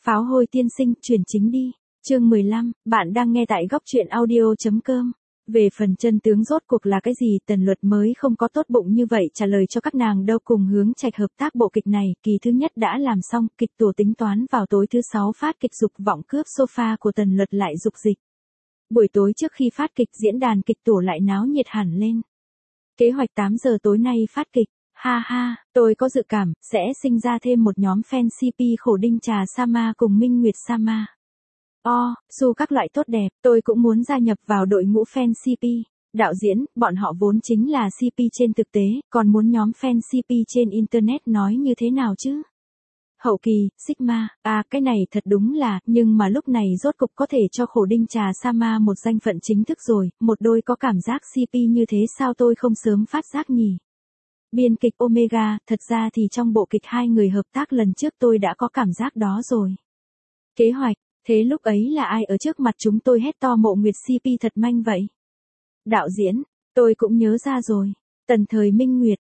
Pháo hôi tiên sinh, chuyển chính đi. Chương 15, bạn đang nghe tại góc truyện audio.com. Về phần chân tướng rốt cuộc là cái gì, Tần Luật mới không có tốt bụng như vậy trả lời cho các nàng đâu. Cùng Hướng Trạch hợp tác bộ kịch này, kỳ thứ nhất đã làm xong, kịch tổ tính toán vào tối thứ 6 phát kịch. Dục vọng cướp sofa của Tần Luật lại dục dịch. Buổi tối trước khi phát kịch, diễn đàn kịch tổ lại náo nhiệt hẳn lên. Kế hoạch 8 giờ tối nay phát kịch. Ha ha, tôi có dự cảm, sẽ sinh ra thêm một nhóm fan CP Khổ Đinh Trà Sama cùng Minh Nguyệt Sama. Dù các loại tốt đẹp, tôi cũng muốn gia nhập vào đội ngũ fan CP. Đạo diễn, bọn họ vốn chính là CP trên thực tế, còn muốn nhóm fan CP trên Internet nói như thế nào chứ? Hậu kỳ, Sigma, cái này thật đúng là, nhưng mà lúc này rốt cục có thể cho Khổ Đinh Trà Sama một danh phận chính thức rồi, một đôi có cảm giác CP như thế sao tôi không sớm phát giác nhỉ? Biên kịch Omega, thật ra thì trong bộ kịch hai người hợp tác lần trước tôi đã có cảm giác đó rồi. Kế hoạch, thế lúc ấy là ai ở trước mặt chúng tôi hét to Mộ Nguyệt CP thật manh vậy? Đạo diễn, tôi cũng nhớ ra rồi. Tần Thời Minh Nguyệt,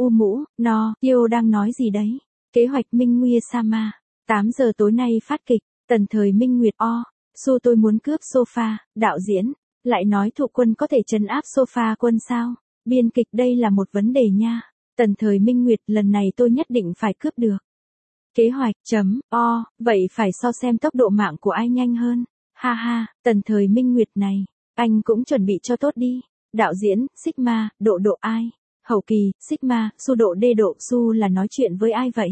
Kyo đang nói gì đấy? Kế hoạch Minh Nguyệt Sama, 8 giờ tối nay phát kịch, Tần Thời Minh Nguyệt Su tôi muốn cướp sofa, đạo diễn, lại nói Thụ Quân có thể trấn áp sofa quân sao? Biên kịch đây là một vấn đề nha. Tần Thời Minh Nguyệt lần này tôi nhất định phải cướp được. Kế hoạch, vậy phải so xem tốc độ mạng của ai nhanh hơn. Ha ha, Tần Thời Minh Nguyệt này, anh cũng chuẩn bị cho tốt đi. Đạo diễn, Sigma, độ ai? Hậu kỳ, Sigma, Su độ D độ Su là nói chuyện với ai vậy?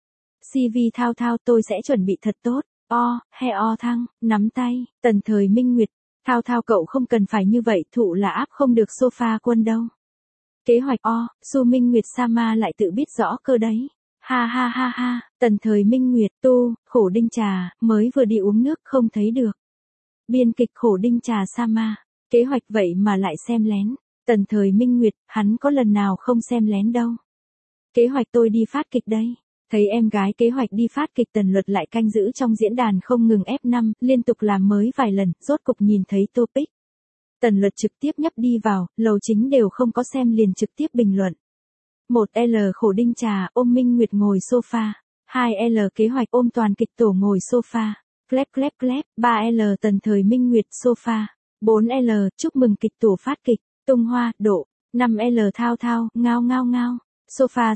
CV Thao tôi sẽ chuẩn bị thật tốt. Thăng, nắm tay, Tần Thời Minh Nguyệt. Thao cậu không cần phải như vậy, Thụ là áp không được sofa quân đâu. Kế hoạch Su Minh Nguyệt Sama lại tự biết rõ cơ đấy. Ha ha, Tần Thời Minh Nguyệt, Khổ Đinh Trà, mới vừa đi uống nước không thấy được. Biên kịch Khổ Đinh Trà Sama, kế hoạch vậy mà lại xem lén. Tần Thời Minh Nguyệt, hắn có lần nào không xem lén đâu. Kế hoạch tôi đi phát kịch đây. Thấy em gái kế hoạch đi phát kịch, Tần Luật lại canh giữ trong diễn đàn không ngừng F5, liên tục làm mới vài lần, rốt cục nhìn thấy topic. Tần Luật trực tiếp nhấp đi vào, lầu chính đều không có xem liền trực tiếp bình luận. 1L Khổ Đinh Trà ôm Minh Nguyệt ngồi sofa. 2L kế hoạch ôm toàn kịch tổ ngồi sofa. Clap. 3L Tần Thời Minh Nguyệt sofa. 4L chúc mừng kịch tổ phát kịch, tung hoa, độ. 5L Thao, ngao. Sofa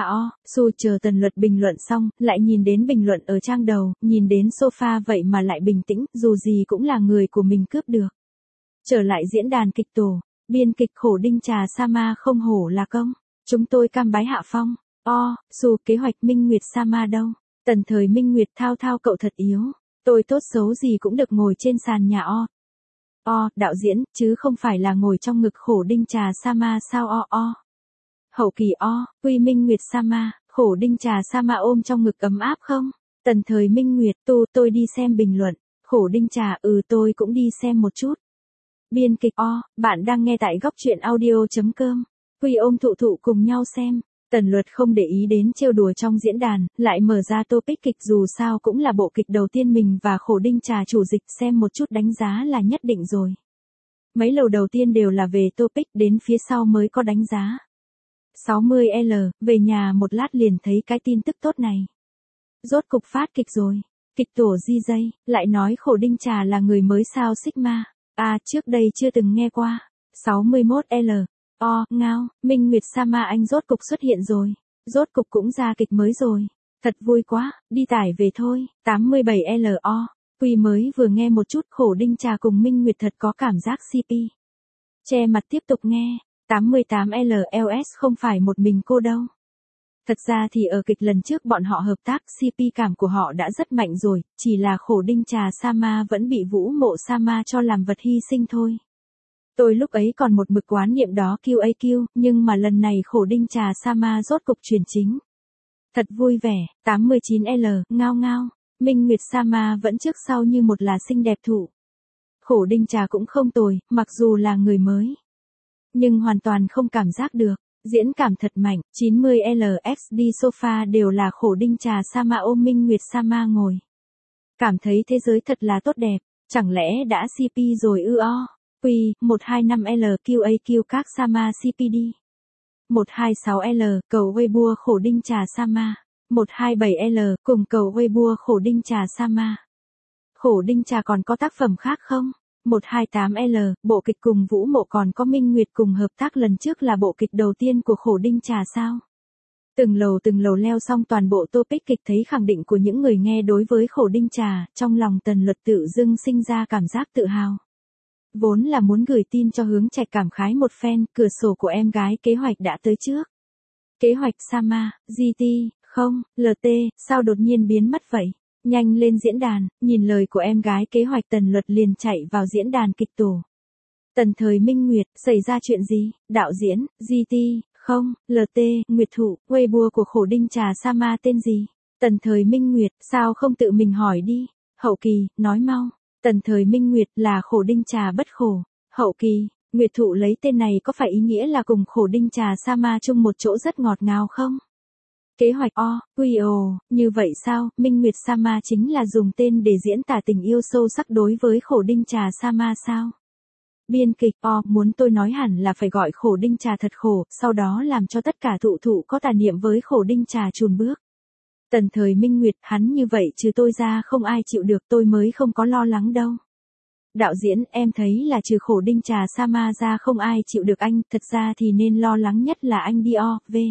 Su chờ Tần Luật bình luận xong, lại nhìn đến bình luận ở trang đầu, nhìn đến sofa vậy mà lại bình tĩnh, dù gì cũng là người của mình cướp được. Trở lại diễn đàn kịch tổ, biên kịch Khổ Đinh Trà Sama không hổ là công. Chúng tôi cam bái hạ phong. Su kế hoạch Minh Nguyệt Sama đâu? Tần Thời Minh Nguyệt Thao cậu thật yếu. Tôi tốt xấu gì cũng được ngồi trên sàn nhà đạo diễn, chứ không phải là ngồi trong ngực Khổ Đinh Trà Sama sao Hậu kỳ Quy Minh Nguyệt Sama, Khổ Đinh Trà Sama ôm trong ngực ấm áp không? Tần Thời Minh Nguyệt tôi đi xem bình luận. Khổ Đinh Trà tôi cũng đi xem một chút. Biên kịch bạn đang nghe tại góc truyện audio.com. Quy ôm Thụ cùng nhau xem. Tần Luật không để ý đến trêu đùa trong diễn đàn, lại mở ra topic kịch, dù sao cũng là bộ kịch đầu tiên mình và Khổ Đinh Trà chủ dịch, xem một chút đánh giá là nhất định rồi. Mấy lầu đầu tiên đều là về topic, đến phía sau mới có đánh giá. 60L, về nhà một lát liền thấy cái tin tức tốt này. Rốt cục phát kịch rồi. Kịch tổ DJ, lại nói Khổ Đinh Trà là người mới sao Sigma. Trước đây chưa từng nghe qua. 61L. Ngao, Minh Nguyệt Sama anh rốt cục xuất hiện rồi. Rốt cục cũng ra kịch mới rồi. Thật vui quá, đi tải về thôi. 87L. Quy mới vừa nghe một chút, Khổ Đinh Trà cùng Minh Nguyệt thật có cảm giác CP. Che mặt tiếp tục nghe. 88LLS không phải một mình cô đâu. Thật ra thì ở kịch lần trước bọn họ hợp tác, CP cảm của họ đã rất mạnh rồi, chỉ là Khổ Đinh Trà Sama vẫn bị Vũ Mộ Sama cho làm vật hy sinh thôi. Tôi lúc ấy còn một mực quán niệm đó QAQ, nhưng mà lần này Khổ Đinh Trà Sama rốt cục chuyển chính. Thật vui vẻ. 89L, ngao. Minh Nguyệt Sama vẫn trước sau như một là xinh đẹp Thụ. Khổ Đinh Trà cũng không tồi, mặc dù là người mới. Nhưng hoàn toàn không cảm giác được. Diễn cảm thật mạnh. 90LXD sofa đều là Khổ Đinh Trà Sama ôm Minh Nguyệt Sama ngồi. Cảm thấy thế giới thật là tốt đẹp. Chẳng lẽ đã CP rồi Quy, 125L QAQ các Sama CPD. 126L cầu Weibo Khổ Đinh Trà Sama. 127L, cùng cầu Weibo khổ đinh trà Sama. Khổ đinh trà còn có tác phẩm khác không? 128L, bộ kịch cùng Vũ Mộ còn có Minh Nguyệt cùng hợp tác lần trước là bộ kịch đầu tiên của khổ đinh trà sao? Từng lầu leo xong toàn bộ topic kịch thấy khẳng định của những người nghe đối với khổ đinh trà, trong lòng Tần Luật tự dưng sinh ra cảm giác tự hào. Vốn là muốn gửi tin cho Hướng Trạch cảm khái một phen, cửa sổ của em gái kế hoạch đã tới trước. Kế hoạch Sama, GT, không, LT, sao đột nhiên biến mất vậy? Nhanh lên diễn đàn, nhìn lời của em gái kế hoạch Tần Luật liền chạy vào diễn đàn kịch tổ. Tần Thời Minh Nguyệt, xảy ra chuyện gì? Đạo diễn, GT, không, LT, Nguyệt Thụ, Weibo của khổ đinh trà Sama tên gì? Tần Thời Minh Nguyệt, sao không tự mình hỏi đi? Hậu kỳ, nói mau. Tần Thời Minh Nguyệt là khổ đinh trà bất khổ. Hậu kỳ, Nguyệt Thụ lấy tên này có phải ý nghĩa là cùng khổ đinh trà Sama chung một chỗ rất ngọt ngào không? Kế hoạch như vậy sao? Minh Nguyệt Sama chính là dùng tên để diễn tả tình yêu sâu sắc đối với khổ đinh trà Sama sao? Biên kịch muốn tôi nói hẳn là phải gọi khổ đinh trà thật khổ, sau đó làm cho tất cả thụ có tà niệm với khổ đinh trà chùn bước. Tần Thời Minh Nguyệt, hắn như vậy trừ tôi ra không ai chịu được, tôi mới không có lo lắng đâu. Đạo diễn, em thấy là trừ khổ đinh trà Sama ra không ai chịu được anh, thật ra thì nên lo lắng nhất là anh đi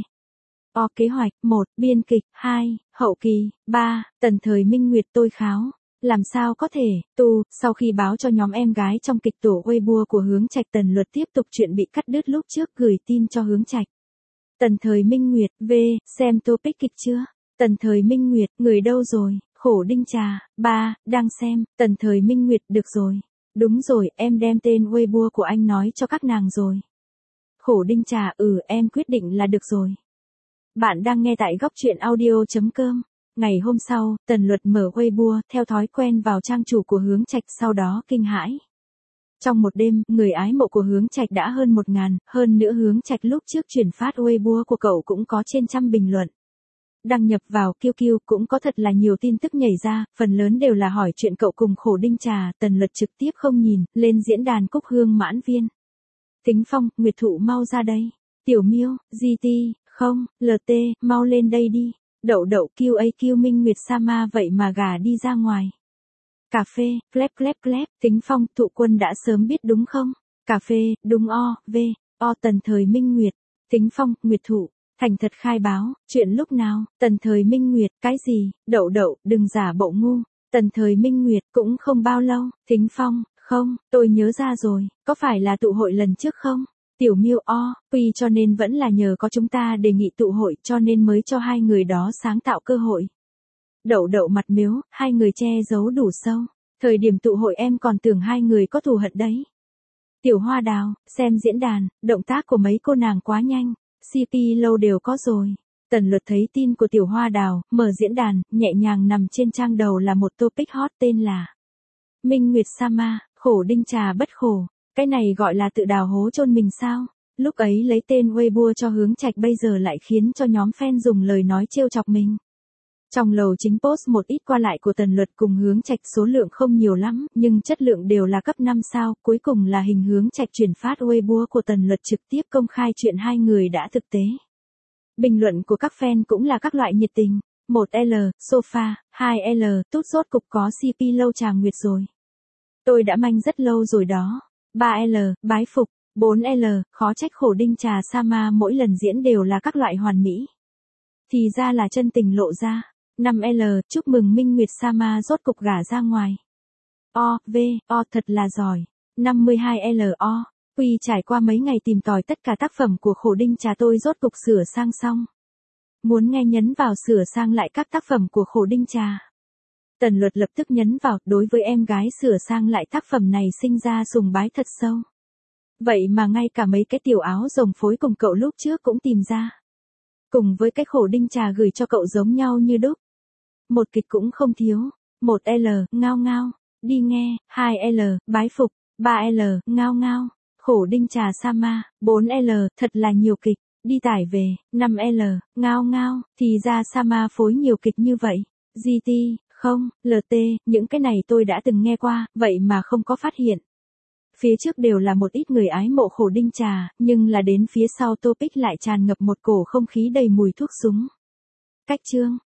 kế hoạch, 1, biên kịch, 2, hậu kỳ, 3, Tần Thời Minh Nguyệt tôi kháo. Làm sao có thể, sau khi báo cho nhóm em gái trong kịch tổ Weibo của Hướng Trạch, Tần Luật tiếp tục chuyện bị cắt đứt lúc trước gửi tin cho Hướng Trạch. Tần Thời Minh Nguyệt, xem topic kịch chưa? Tần Thời Minh Nguyệt, người đâu rồi? Khổ đinh trà, 3, đang xem. Tần Thời Minh Nguyệt, được rồi. Đúng rồi, em đem tên Weibo của anh nói cho các nàng rồi. Khổ đinh trà, em quyết định là được rồi. Bạn đang nghe tại góc truyện audio.com. Ngày hôm sau, Tần Luật mở Weibo, theo thói quen vào trang chủ của Hướng Trạch, sau đó kinh hãi. Trong một đêm, người ái mộ của Hướng Trạch đã hơn 1000, hơn nữa Hướng Trạch lúc trước chuyển phát Weibo của cậu cũng có trên 100 bình luận. Đăng nhập vào QQ cũng có thật là nhiều tin tức nhảy ra, phần lớn đều là hỏi chuyện cậu cùng khổ đinh trà. Tần Luật trực tiếp không nhìn, lên diễn đàn Cúc Hương Mãn Viên. Tính Phong, Nguyệt Thụ mau ra đây. Tiểu Miêu, GT, không, LT, mau lên đây đi. Đậu QAQ Minh Nguyệt Sama vậy mà gà đi ra ngoài. Cà phê, klep, Tính Phong, Thụ Quân đã sớm biết đúng không? Cà phê, đúng Tần Thời Minh Nguyệt. Tính Phong, Nguyệt Thụ, thành thật khai báo, chuyện lúc nào? Tần Thời Minh Nguyệt, cái gì? Đậu, đừng giả bộ ngu. Tần Thời Minh Nguyệt, cũng không bao lâu. Tính Phong, không, tôi nhớ ra rồi, có phải là tụ hội lần trước không? Tiểu Miêu cho nên vẫn là nhờ có chúng ta đề nghị tụ hội cho nên mới cho hai người đó sáng tạo cơ hội. Đậu mặt miếu, hai người che giấu đủ sâu. Thời điểm tụ hội em còn tưởng hai người có thù hận đấy. Tiểu Hoa Đào, xem diễn đàn, động tác của mấy cô nàng quá nhanh, CP lâu đều có rồi. Tần Luật thấy tin của Tiểu Hoa Đào, mở diễn đàn, nhẹ nhàng nằm trên trang đầu là một topic hot tên là Minh Nguyệt Sama, khổ đinh trà bất khổ. Cái này gọi là tự đào hố chôn mình sao? Lúc ấy lấy tên Weibo cho Hướng Trạch bây giờ lại khiến cho nhóm fan dùng lời nói trêu chọc mình. Trong lầu chính post một ít qua lại của Tần Luật cùng Hướng Trạch, số lượng không nhiều lắm, nhưng chất lượng đều là cấp 5 sao, cuối cùng là hình Hướng Trạch chuyển phát Weibo của Tần Luật trực tiếp công khai chuyện hai người đã thực tế. Bình luận của các fan cũng là các loại nhiệt tình. 1L, sofa, 2L, tút rốt cục có CP lâu Tràng Nguyệt rồi. Tôi đã manh rất lâu rồi đó. 3L, bái phục. 4L, khó trách khổ đinh trà Sama mỗi lần diễn đều là các loại hoàn mỹ. Thì ra là chân tình lộ ra. 5L, chúc mừng Minh Nguyệt Sama rốt cục gả ra ngoài. Thật là giỏi. 52L, trải qua mấy ngày tìm tòi tất cả tác phẩm của khổ đinh trà tôi rốt cục sửa sang xong. Muốn nghe nhấn vào sửa sang lại các tác phẩm của khổ đinh trà. Tần Luật lập tức nhấn vào, đối với em gái sửa sang lại tác phẩm này sinh ra sùng bái thật sâu. Vậy mà ngay cả mấy cái tiểu áo rồng phối cùng cậu lúc trước cũng tìm ra. Cùng với cái khổ đinh trà gửi cho cậu giống nhau như đúc. Một kịch cũng không thiếu. 1L, ngao, đi nghe. 2L, bái phục. 3L, ngao, khổ đinh trà Sama. 4L, thật là nhiều kịch, đi tải về. 5L, ngao, thì ra Sama phối nhiều kịch như vậy. GT, không, LT, những cái này tôi đã từng nghe qua, vậy mà không có phát hiện. Phía trước đều là một ít người ái mộ khổ đinh trà, nhưng là đến phía sau topic lại tràn ngập một cổ không khí đầy mùi thuốc súng. Cách chương